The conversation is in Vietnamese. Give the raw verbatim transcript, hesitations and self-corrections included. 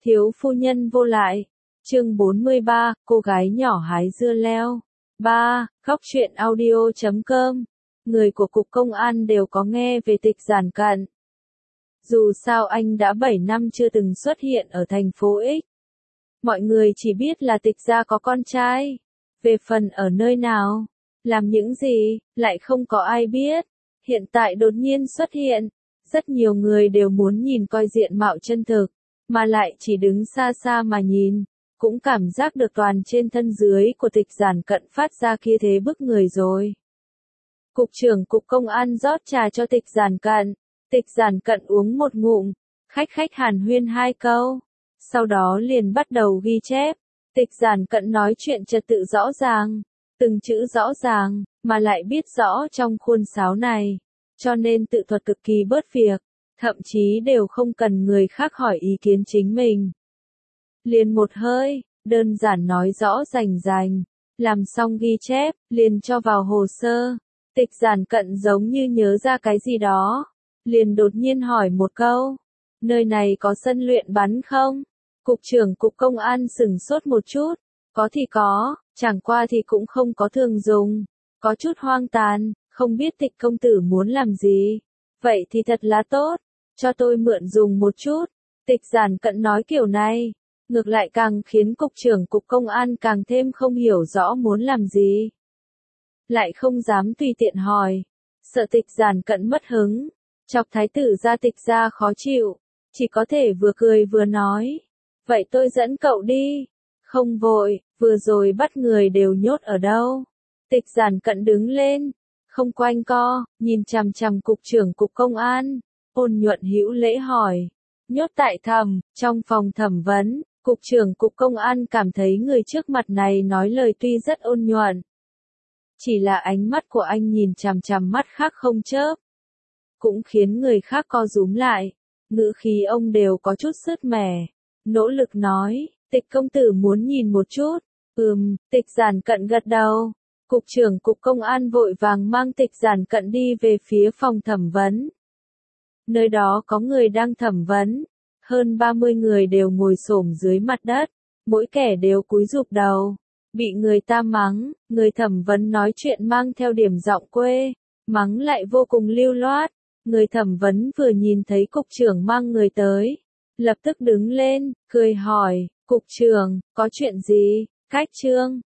Thiếu phu nhân vô lại. Chương bốn mươi ba, cô gái nhỏ hái dưa leo. ba. Góc truyện audio chấm com. Người của Cục Công an đều có nghe về Tịch Giản Cận. Dù sao anh đã bảy năm chưa từng xuất hiện ở thành phố X. Mọi người chỉ biết là Tịch gia có con trai. Về phần ở nơi nào, làm những gì, lại không có ai biết. Hiện tại đột nhiên xuất hiện, rất nhiều người đều muốn nhìn coi diện mạo chân thực, mà lại chỉ đứng xa xa mà nhìn, cũng cảm giác được toàn trên thân dưới của Tịch Giản Cận phát ra kia thế bức người rồi. Cục trưởng Cục Công an rót trà cho Tịch Giản Cận. Tịch Giản Cận uống một ngụm, khách khách hàn huyên hai câu, sau đó liền bắt đầu ghi chép. Tịch Giản Cận nói chuyện trật tự rõ ràng, từng chữ rõ ràng, mà lại biết rõ trong khuôn sáo này, cho nên tự thuật cực kỳ bớt việc, thậm chí đều không cần người khác hỏi ý kiến chính mình. Liền một hơi, đơn giản nói rõ rành rành, làm xong ghi chép, liền cho vào hồ sơ. Tịch Giản Cận giống như nhớ ra cái gì đó, liền đột nhiên hỏi một câu, nơi này có sân luyện bắn không? Cục trưởng Cục Công an sửng sốt một chút, có thì có, chẳng qua thì cũng không có thường dùng, có chút hoang tàn, không biết Tịch công tử muốn làm gì. Vậy thì thật là tốt, cho tôi mượn dùng một chút. Tịch Giản Cận nói kiểu này, ngược lại càng khiến Cục trưởng Cục Công an càng thêm không hiểu rõ muốn làm gì. Lại không dám tùy tiện hỏi, sợ Tịch Giản Cận mất hứng, chọc thái tử gia Tịch gia khó chịu, chỉ có thể vừa cười vừa nói, vậy tôi dẫn cậu đi, không vội, vừa rồi bắt người đều nhốt ở đâu. Tịch Giản Cận đứng lên, không quanh co, nhìn chằm chằm Cục trưởng Cục Công an, ôn nhuận hữu lễ hỏi, nhốt tại thẩm, trong phòng thẩm vấn. Cục trưởng Cục Công an cảm thấy người trước mặt này nói lời tuy rất ôn nhuận, chỉ là ánh mắt của anh nhìn chằm chằm mắt khác không chớp, cũng khiến người khác co rúm lại, ngữ khí ông đều có chút sứt mẻ, nỗ lực nói, Tịch công tử muốn nhìn một chút. Ừm, Tịch Giản Cận gật đầu. Cục trưởng Cục Công an vội vàng mang Tịch Giản Cận đi về phía phòng thẩm vấn. Nơi đó có người đang thẩm vấn, hơn ba mươi người đều ngồi xổm dưới mặt đất, mỗi kẻ đều cúi rụp đầu, bị người ta mắng, người thẩm vấn nói chuyện mang theo điểm giọng quê, mắng lại vô cùng lưu loát. Người thẩm vấn vừa nhìn thấy cục trưởng mang người tới, lập tức đứng lên, cười hỏi, cục trưởng, có chuyện gì? Cách trương,